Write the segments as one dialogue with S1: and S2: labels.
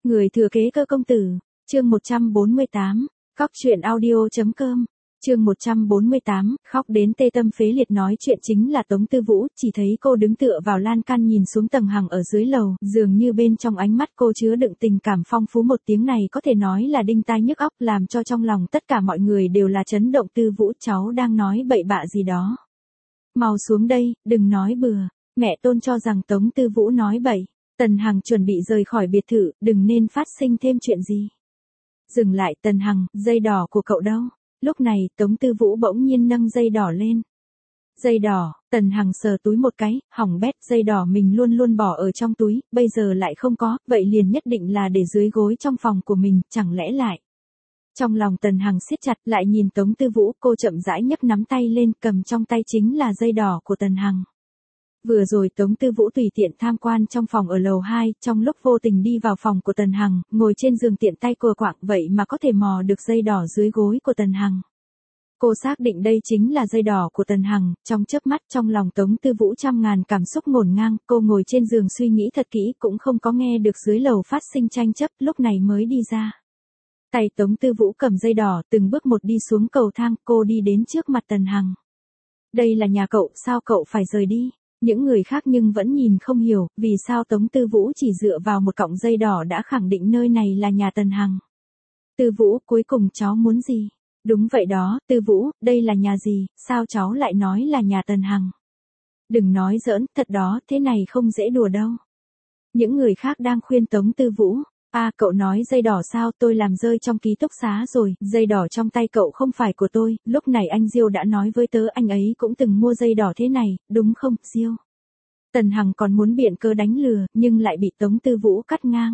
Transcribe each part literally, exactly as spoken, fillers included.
S1: Người thừa kế Cơ công tử, chương một trăm bốn mươi tám, khóc chuyện audio.com, chương một trăm bốn mươi tám, khóc đến tê tâm phế liệt. Nói chuyện chính là Tống Tư Vũ, chỉ thấy cô đứng tựa vào lan can nhìn xuống tầng hằng ở dưới lầu, dường như bên trong ánh mắt cô chứa đựng tình cảm phong phú. Một tiếng này có thể nói là đinh tai nhức óc, làm cho trong lòng tất cả mọi người đều là chấn động. Tư Vũ, cháu đang nói bậy bạ gì đó. Mau xuống đây, đừng nói bừa. Mẹ Tôn cho rằng Tống Tư Vũ nói bậy. Tần Hằng chuẩn bị rời khỏi biệt thự, đừng nên phát sinh thêm chuyện gì. Dừng lại Tần Hằng, dây đỏ của cậu đâu? Lúc này, Tống Tư Vũ bỗng nhiên nâng dây đỏ lên. Dây đỏ, Tần Hằng sờ túi một cái, hỏng bét, dây đỏ mình luôn luôn bỏ ở trong túi, bây giờ lại không có, vậy liền nhất định là để dưới gối trong phòng của mình, chẳng lẽ lại. Trong lòng Tần Hằng siết chặt, lại nhìn Tống Tư Vũ, cô chậm rãi nhấc nắm tay lên, cầm trong tay chính là dây đỏ của Tần Hằng. Vừa rồi Tống Tư Vũ tùy tiện tham quan trong phòng ở lầu hai, trong lúc vô tình đi vào phòng của Tần Hằng, ngồi trên giường tiện tay cua quạng, vậy mà có thể mò được dây đỏ dưới gối của Tần Hằng. Cô xác định đây chính là dây đỏ của Tần Hằng, trong chớp mắt trong lòng Tống Tư Vũ trăm ngàn cảm xúc ngổn ngang, cô ngồi trên giường suy nghĩ thật kỹ, cũng không có nghe được dưới lầu phát sinh tranh chấp, lúc này mới đi ra. Tay Tống Tư Vũ cầm dây đỏ, từng bước một đi xuống cầu thang, cô đi đến trước mặt Tần Hằng. Đây là nhà cậu, sao cậu phải rời đi? Những người khác nhưng vẫn nhìn không hiểu, vì sao Tống Tư Vũ chỉ dựa vào một cọng dây đỏ đã khẳng định nơi này là nhà Tần Hằng. Tư Vũ, cuối cùng cháu muốn gì? Đúng vậy đó, Tư Vũ, đây là nhà gì, sao cháu lại nói là nhà Tần Hằng? Đừng nói giỡn, thật đó, thế này không dễ đùa đâu. Những người khác đang khuyên Tống Tư Vũ. À, cậu nói dây đỏ sao, tôi làm rơi trong ký túc xá rồi, dây đỏ trong tay cậu không phải của tôi, lúc này anh Diêu đã nói với tớ anh ấy cũng từng mua dây đỏ thế này, đúng không, Diêu? Tần Hằng còn muốn biện cớ đánh lừa, nhưng lại bị Tống Tư Vũ cắt ngang.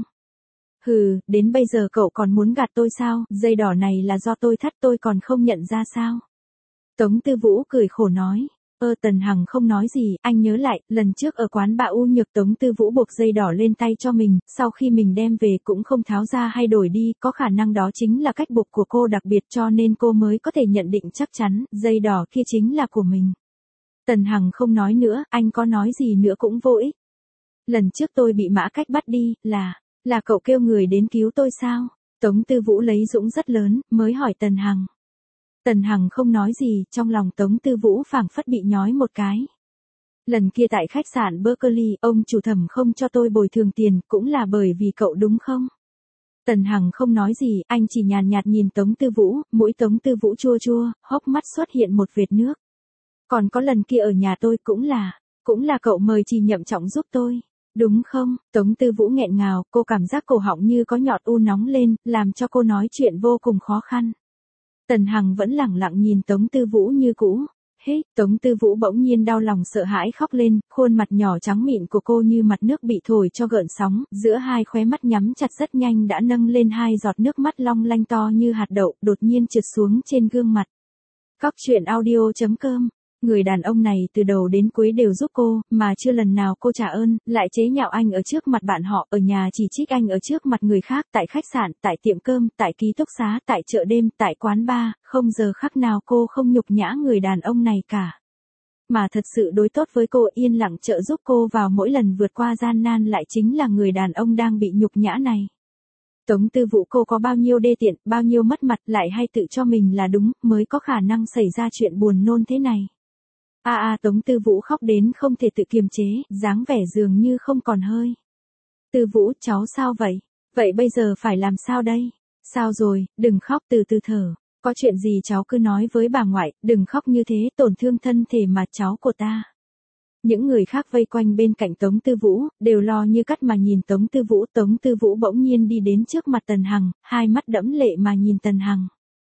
S1: Hừ, đến bây giờ cậu còn muốn gạt tôi sao, dây đỏ này là do tôi thắt tôi còn không nhận ra sao? Tống Tư Vũ cười khổ nói. Ơ Tần Hằng không nói gì, anh nhớ lại, lần trước ở quán bà U Nhược Tống Tư Vũ buộc dây đỏ lên tay cho mình, sau khi mình đem về cũng không tháo ra hay đổi đi, có khả năng đó chính là cách buộc của cô đặc biệt cho nên cô mới có thể nhận định chắc chắn, dây đỏ kia chính là của mình. Tần Hằng không nói nữa, anh có nói gì nữa cũng vô ích. Lần trước tôi bị Mã Cách bắt đi, là, là cậu kêu người đến cứu tôi sao? Tống Tư Vũ lấy dũng rất lớn, mới hỏi Tần Hằng. Tần Hằng không nói gì, trong lòng Tống Tư Vũ phảng phất bị nhói một cái. Lần kia tại khách sạn Berkeley, ông chủ thẩm không cho tôi bồi thường tiền, cũng là bởi vì cậu đúng không? Tần Hằng không nói gì, anh chỉ nhàn nhạt nhìn Tống Tư Vũ, mũi Tống Tư Vũ chua chua, hốc mắt xuất hiện một vệt nước. Còn có lần kia ở nhà tôi cũng là, cũng là cậu mời Trì Nhậm Trọng giúp tôi, đúng không? Tống Tư Vũ nghẹn ngào, cô cảm giác cổ họng như có nhọt u nóng lên, làm cho cô nói chuyện vô cùng khó khăn. Tần Hằng vẫn lẳng lặng nhìn Tống Tư Vũ như cũ. Hế, Tống Tư Vũ bỗng nhiên đau lòng sợ hãi khóc lên, khuôn mặt nhỏ trắng mịn của cô như mặt nước bị thổi cho gợn sóng, giữa hai khóe mắt nhắm chặt rất nhanh đã nâng lên hai giọt nước mắt long lanh to như hạt đậu, đột nhiên trượt xuống trên gương mặt. Khóc chuyện audio.com. Người đàn ông này từ đầu đến cuối đều giúp cô, mà chưa lần nào cô trả ơn, lại chế nhạo anh ở trước mặt bạn họ, ở nhà chỉ trích anh ở trước mặt người khác, tại khách sạn, tại tiệm cơm, tại ký túc xá, tại chợ đêm, tại quán bar, không giờ khắc nào cô không nhục nhã người đàn ông này cả. Mà thật sự đối tốt với cô, yên lặng trợ giúp cô vào mỗi lần vượt qua gian nan lại chính là người đàn ông đang bị nhục nhã này. Tống Tư Vũ, cô có bao nhiêu đê tiện, bao nhiêu mất mặt, lại hay tự cho mình là đúng, mới có khả năng xảy ra chuyện buồn nôn thế này. A a Tống Tư Vũ khóc đến không thể tự kiềm chế, dáng vẻ dường như không còn hơi. Tư Vũ, cháu sao vậy? Vậy bây giờ phải làm sao đây? Sao rồi, đừng khóc, từ từ thở. Có chuyện gì cháu cứ nói với bà ngoại, đừng khóc như thế, tổn thương thân thể mà cháu của ta. Những người khác vây quanh bên cạnh Tống Tư Vũ, đều lo như cắt mà nhìn Tống Tư Vũ. Tống Tư Vũ bỗng nhiên đi đến trước mặt Tần Hằng, hai mắt đẫm lệ mà nhìn Tần Hằng.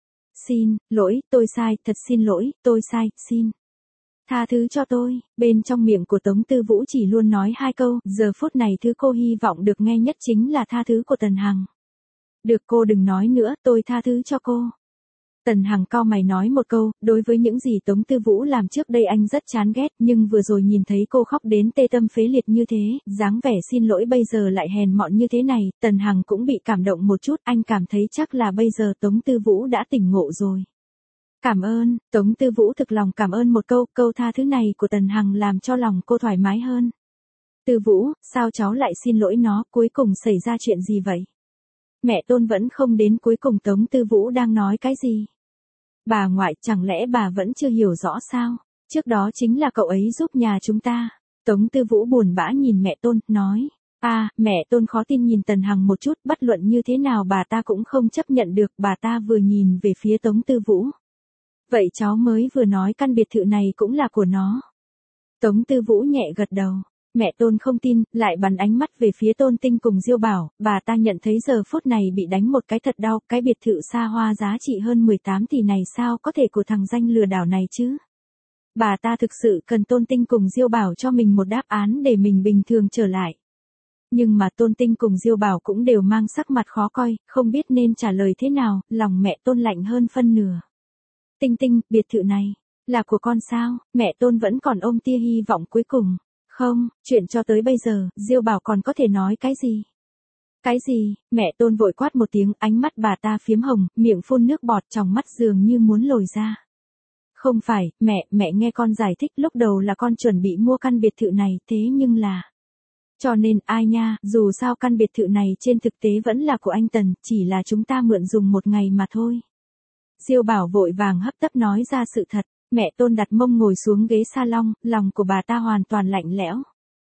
S1: Xin, lỗi, tôi sai, thật xin lỗi, tôi sai, xin. Tha thứ cho tôi, bên trong miệng của Tống Tư Vũ chỉ luôn nói hai câu, giờ phút này thứ cô hy vọng được nghe nhất chính là tha thứ của Tần Hằng. Được, cô đừng nói nữa, tôi tha thứ cho cô. Tần Hằng cau mày nói một câu, đối với những gì Tống Tư Vũ làm trước đây anh rất chán ghét, nhưng vừa rồi nhìn thấy cô khóc đến tê tâm phế liệt như thế, dáng vẻ xin lỗi bây giờ lại hèn mọn như thế này, Tần Hằng cũng bị cảm động một chút, anh cảm thấy chắc là bây giờ Tống Tư Vũ đã tỉnh ngộ rồi. Cảm ơn, Tống Tư Vũ thực lòng cảm ơn một câu, câu tha thứ này của Tần Hằng làm cho lòng cô thoải mái hơn. Tư Vũ, sao cháu lại xin lỗi nó, cuối cùng xảy ra chuyện gì vậy? Mẹ Tôn vẫn không đến, cuối cùng Tống Tư Vũ đang nói cái gì? Bà ngoại, chẳng lẽ bà vẫn chưa hiểu rõ sao? Trước đó chính là cậu ấy giúp nhà chúng ta. Tống Tư Vũ buồn bã nhìn mẹ Tôn, nói. À, mẹ Tôn khó tin nhìn Tần Hằng một chút, bất luận như thế nào bà ta cũng không chấp nhận được, bà ta vừa nhìn về phía Tống Tư Vũ. Vậy cháu mới vừa nói căn biệt thự này cũng là của nó. Tống Tư Vũ nhẹ gật đầu. Mẹ Tôn không tin, lại bắn ánh mắt về phía Tôn Tinh cùng Diêu Bảo, bà ta nhận thấy giờ phút này bị đánh một cái thật đau, cái biệt thự xa hoa giá trị hơn mười tám tỷ này sao có thể của thằng danh lừa đảo này chứ? Bà ta thực sự cần Tôn Tinh cùng Diêu Bảo cho mình một đáp án để mình bình thường trở lại. Nhưng mà Tôn Tinh cùng Diêu Bảo cũng đều mang sắc mặt khó coi, không biết nên trả lời thế nào, lòng mẹ Tôn lạnh hơn phân nửa. Tinh Tinh, biệt thự này, là của con sao? Mẹ Tôn vẫn còn ôm tia hy vọng cuối cùng. Không, chuyện cho tới bây giờ, Diêu Bảo còn có thể nói cái gì? Cái gì? Mẹ Tôn vội quát một tiếng, ánh mắt bà ta phiếm hồng, miệng phun nước bọt, tròng mắt dường như muốn lồi ra. Không phải, mẹ, mẹ nghe con giải thích, lúc đầu là con chuẩn bị mua căn biệt thự này, thế nhưng là... Cho nên, ai nha, dù sao căn biệt thự này trên thực tế vẫn là của anh Tần, chỉ là chúng ta mượn dùng một ngày mà thôi. Diêu Bảo vội vàng hấp tấp nói ra sự thật. Mẹ Tôn đặt mông ngồi xuống ghế salon, lòng của bà ta hoàn toàn lạnh lẽo.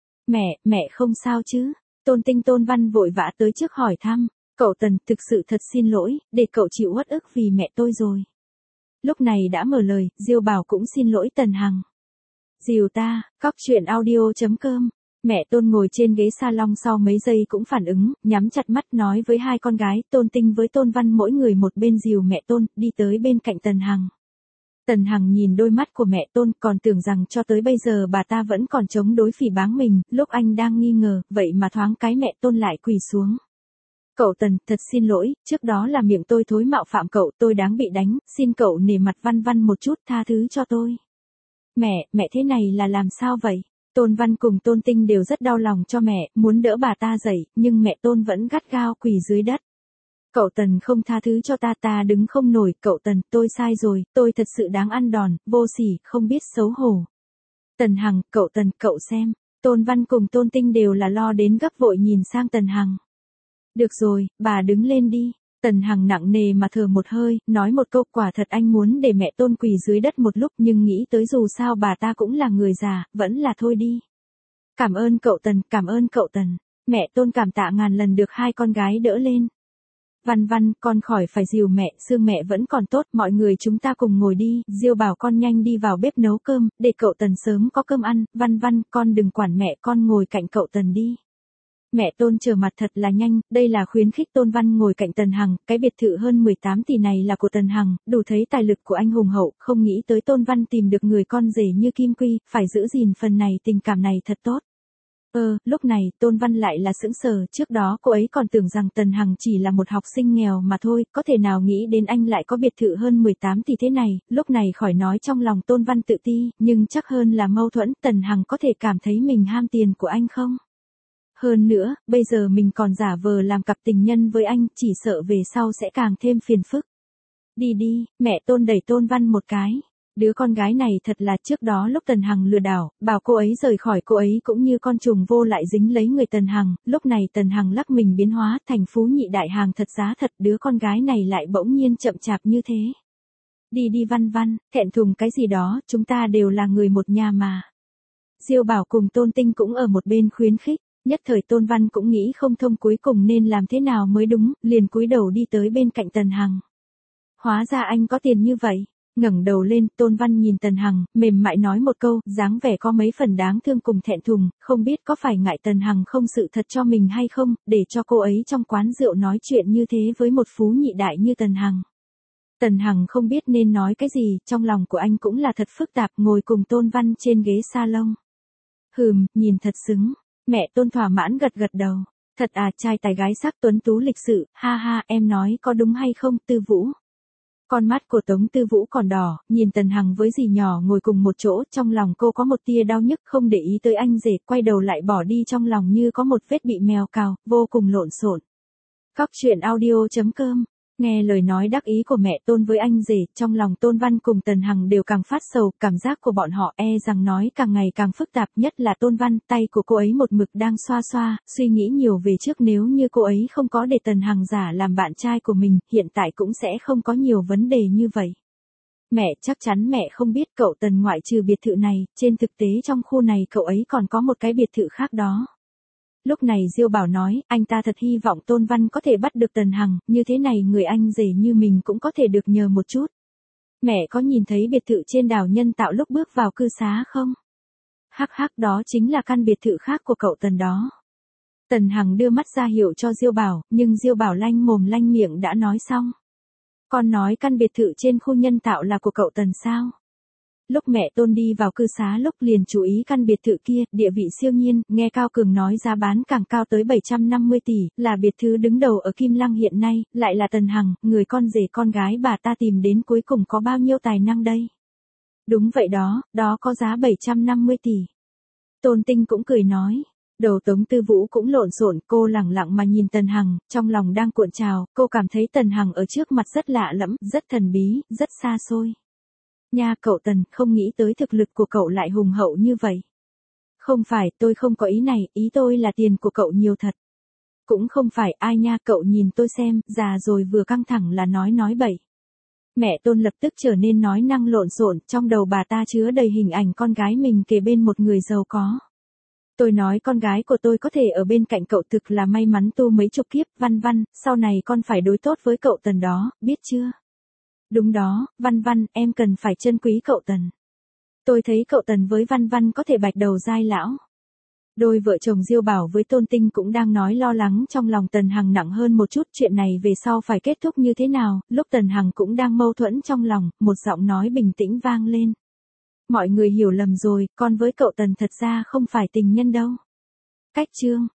S1: Mẹ, mẹ không sao chứ? Tôn Tinh Tôn Văn vội vã tới trước hỏi thăm. Cậu Tần, thực sự thật xin lỗi, để cậu chịu uất ức vì mẹ tôi rồi. Lúc này đã mở lời, Diêu Bảo cũng xin lỗi Tần Hằng. Dìu ta, cóc truyện audio chấm com. Mẹ Tôn ngồi trên ghế salon sau mấy giây cũng phản ứng, nhắm chặt mắt nói với hai con gái, Tôn Tinh với Tôn Văn mỗi người một bên dìu mẹ Tôn, đi tới bên cạnh Tần Hằng. Tần Hằng nhìn đôi mắt của mẹ Tôn, còn tưởng rằng cho tới bây giờ bà ta vẫn còn chống đối phỉ báng mình, lúc anh đang nghi ngờ, vậy mà thoáng cái mẹ Tôn lại quỳ xuống. Cậu Tần, thật xin lỗi, trước đó là miệng tôi thối mạo phạm cậu, tôi đáng bị đánh, xin cậu nể mặt Văn Văn một chút, tha thứ cho tôi. Mẹ, mẹ thế này là làm sao vậy? Tôn Văn cùng Tôn Tinh đều rất đau lòng cho mẹ, muốn đỡ bà ta dậy, nhưng mẹ Tôn vẫn gắt gao quỳ dưới đất. Cậu Tần không tha thứ cho ta, ta đứng không nổi, cậu Tần, tôi sai rồi, tôi thật sự đáng ăn đòn, vô sỉ, không biết xấu hổ. Tần Hằng, cậu Tần, cậu xem, Tôn Văn cùng Tôn Tinh đều là lo đến gấp vội nhìn sang Tần Hằng. Được rồi, bà đứng lên đi. Tần Hằng nặng nề mà thở một hơi, nói một câu, quả thật anh muốn để mẹ Tôn quỳ dưới đất một lúc, nhưng nghĩ tới dù sao bà ta cũng là người già, vẫn là thôi đi. Cảm ơn cậu Tần, cảm ơn cậu Tần. Mẹ Tôn cảm tạ ngàn lần được hai con gái đỡ lên. Văn Văn, con khỏi phải dìu mẹ, xương mẹ vẫn còn tốt, mọi người chúng ta cùng ngồi đi, Diêu bảo con nhanh đi vào bếp nấu cơm, để cậu Tần sớm có cơm ăn, Văn Văn, con đừng quản mẹ, con ngồi cạnh cậu Tần đi. Mẹ Tôn trở mặt thật là nhanh, đây là khuyến khích Tôn Văn ngồi cạnh Tần Hằng, cái biệt thự hơn mười tám tỷ này là của Tần Hằng, đủ thấy tài lực của anh hùng hậu, không nghĩ tới Tôn Văn tìm được người con rể như Kim Quy, phải giữ gìn phần này, tình cảm này thật tốt. Ờ, lúc này, Tôn Văn lại là sững sờ, trước đó cô ấy còn tưởng rằng Tần Hằng chỉ là một học sinh nghèo mà thôi, có thể nào nghĩ đến anh lại có biệt thự hơn mười tám tỷ thế này, lúc này khỏi nói trong lòng Tôn Văn tự ti, nhưng chắc hơn là mâu thuẫn, Tần Hằng có thể cảm thấy mình ham tiền của anh không? Hơn nữa, bây giờ mình còn giả vờ làm cặp tình nhân với anh, chỉ sợ về sau sẽ càng thêm phiền phức. Đi đi, mẹ Tôn đẩy Tôn Văn một cái. Đứa con gái này thật là trước đó lúc Tần Hằng lừa đảo, bảo cô ấy rời khỏi cô ấy cũng như con trùng vô lại dính lấy người Tần Hằng, lúc này Tần Hằng lắc mình biến hóa thành phú nhị đại hàng thật giá thật, đứa con gái này lại bỗng nhiên chậm chạp như thế. Đi đi Văn Văn, thẹn thùng cái gì đó, chúng ta đều là người một nhà mà. Diêu Bảo cùng Tôn Tinh cũng ở một bên khuyến khích, nhất thời Tôn Văn cũng nghĩ không thông cuối cùng nên làm thế nào mới đúng, liền cúi đầu đi tới bên cạnh Tần Hằng. Hóa ra anh có tiền như vậy. Ngẩng đầu lên, Tôn Văn nhìn Tần Hằng, mềm mại nói một câu, dáng vẻ có mấy phần đáng thương cùng thẹn thùng, không biết có phải ngại Tần Hằng không sự thật cho mình hay không, để cho cô ấy trong quán rượu nói chuyện như thế với một phú nhị đại như Tần Hằng. Tần Hằng không biết nên nói cái gì, trong lòng của anh cũng là thật phức tạp, ngồi cùng Tôn Văn trên ghế salon. Hừm, nhìn thật xứng. Mẹ Tôn thỏa mãn gật gật đầu. Thật à, trai tài gái sắc tuấn tú lịch sự, ha ha, em nói có đúng hay không, Tư Vũ? Con mắt của Tống Tư Vũ còn đỏ, nhìn Tần Hằng với dì nhỏ ngồi cùng một chỗ, trong lòng cô có một tia đau nhức, không để ý tới anh rể, quay đầu lại bỏ đi, trong lòng như có một vết bị mèo cào, vô cùng lộn xộn. Cóc truyện audio chấm com Nghe lời nói đắc ý của mẹ Tôn với anh rể, trong lòng Tôn Văn cùng Tần Hằng đều càng phát sầu, cảm giác của bọn họ e rằng nói càng ngày càng phức tạp, nhất là Tôn Văn, tay của cô ấy một mực đang xoa xoa, suy nghĩ nhiều về trước nếu như cô ấy không có để Tần Hằng giả làm bạn trai của mình, hiện tại cũng sẽ không có nhiều vấn đề như vậy. Mẹ, chắc chắn mẹ không biết cậu Tần ngoại trừ biệt thự này, trên thực tế trong khu này cậu ấy còn có một cái biệt thự khác đó. Lúc này Diêu Bảo nói, anh ta thật hy vọng Tôn Văn có thể bắt được Tần Hằng, như thế này người anh rể như mình cũng có thể được nhờ một chút. Mẹ có nhìn thấy biệt thự trên đảo Nhân Tạo lúc bước vào cư xá không? Hắc hắc, đó chính là căn biệt thự khác của cậu Tần đó. Tần Hằng đưa mắt ra hiệu cho Diêu Bảo, nhưng Diêu Bảo lanh mồm lanh miệng đã nói xong. Con nói căn biệt thự trên khu Nhân Tạo là của cậu Tần sao? Lúc mẹ Tôn đi vào cư xá lúc liền chú ý căn biệt thự kia, địa vị siêu nhiên, nghe Cao Cường nói giá bán càng cao tới bảy trăm năm mươi tỷ, là biệt thự đứng đầu ở Kim Lăng hiện nay, lại là Tần Hằng, người con rể con gái bà ta tìm đến cuối cùng có bao nhiêu tài năng đây? Đúng vậy đó, đó có giá bảy trăm năm mươi tỷ. Tôn Tinh cũng cười nói. Đầu Tống Tư Vũ cũng lộn xộn, cô lẳng lặng mà nhìn Tần Hằng, trong lòng đang cuộn trào, cô cảm thấy Tần Hằng ở trước mặt rất lạ lẫm, rất thần bí, rất xa xôi. Nha cậu Tần, không nghĩ tới thực lực của cậu lại hùng hậu như vậy. Không phải, tôi không có ý này, ý tôi là tiền của cậu nhiều thật. Cũng không phải, ai nha cậu nhìn tôi xem, già rồi vừa căng thẳng là nói nói bậy. Mẹ Tôn lập tức trở nên nói năng lộn xộn, trong đầu bà ta chứa đầy hình ảnh con gái mình kề bên một người giàu có. Tôi nói con gái của tôi có thể ở bên cạnh cậu thực là may mắn tu mấy chục kiếp, Văn Văn, sau này con phải đối tốt với cậu Tần đó, biết chưa? Đúng đó, Văn Văn, em cần phải trân quý cậu Tần. Tôi thấy cậu Tần với Văn Văn có thể bạch đầu giai lão. Đôi vợ chồng Diêu Bảo với Tôn Tinh cũng đang nói lo lắng trong lòng Tần Hằng nặng hơn một chút, chuyện này về sau phải kết thúc như thế nào, lúc Tần Hằng cũng đang mâu thuẫn trong lòng, một giọng nói bình tĩnh vang lên. Mọi người hiểu lầm rồi, con với cậu Tần thật ra không phải tình nhân đâu. Cách chương